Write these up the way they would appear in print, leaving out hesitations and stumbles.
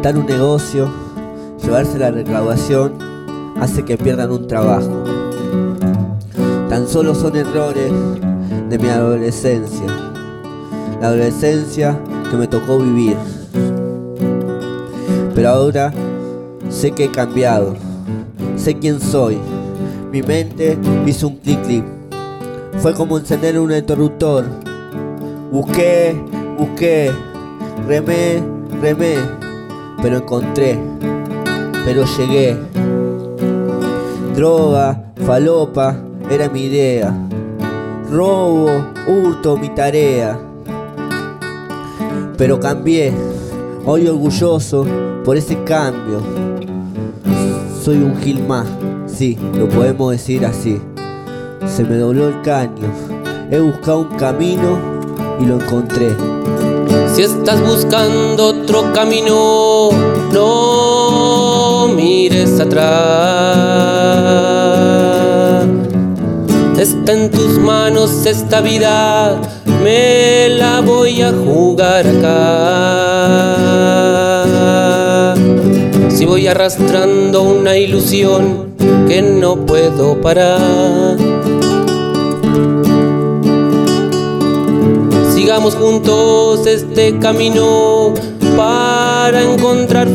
montar un negocio, llevarse la recaudación, hace que pierdan un trabajo. Tan solo son errores de mi adolescencia, la adolescencia que me tocó vivir. Pero ahora sé que he cambiado, sé quién soy. Mi mente hizo un clic. Fue como encender un interruptor. Busqué, remé, pero encontré, pero llegué. Droga, falopa, era mi idea. Robo, hurto, mi tarea. Pero cambié, hoy orgulloso por ese cambio. Soy un gil más, sí, lo podemos decir así. Se me dobló el caño, he buscado un camino y lo encontré. Si estás buscando otro camino, no mires atrás. Está en tus manos esta vida, me la voy a jugar acá. Si voy arrastrando una ilusión que no puedo parar, sigamos juntos este camino para encontrar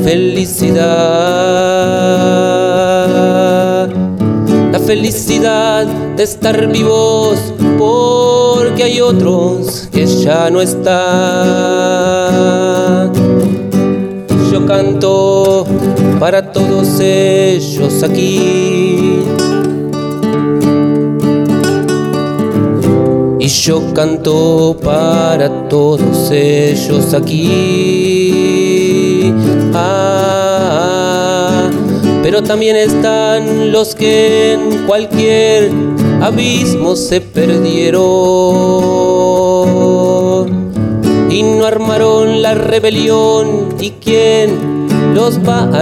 felicidad. La felicidad de estar vivos porque hay otros que ya no están. Yo canto para todos ellos aquí. Y yo canto para todos ellos aquí. Pero también están los que en cualquier abismo se perdieron y no armaron la rebelión. ¿Y quién los va a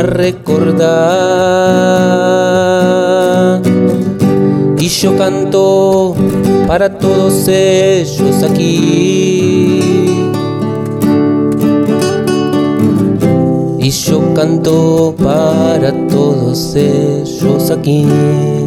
recordar? Y yo canto para todos ellos aquí. Y yo canto para todos ellos aquí.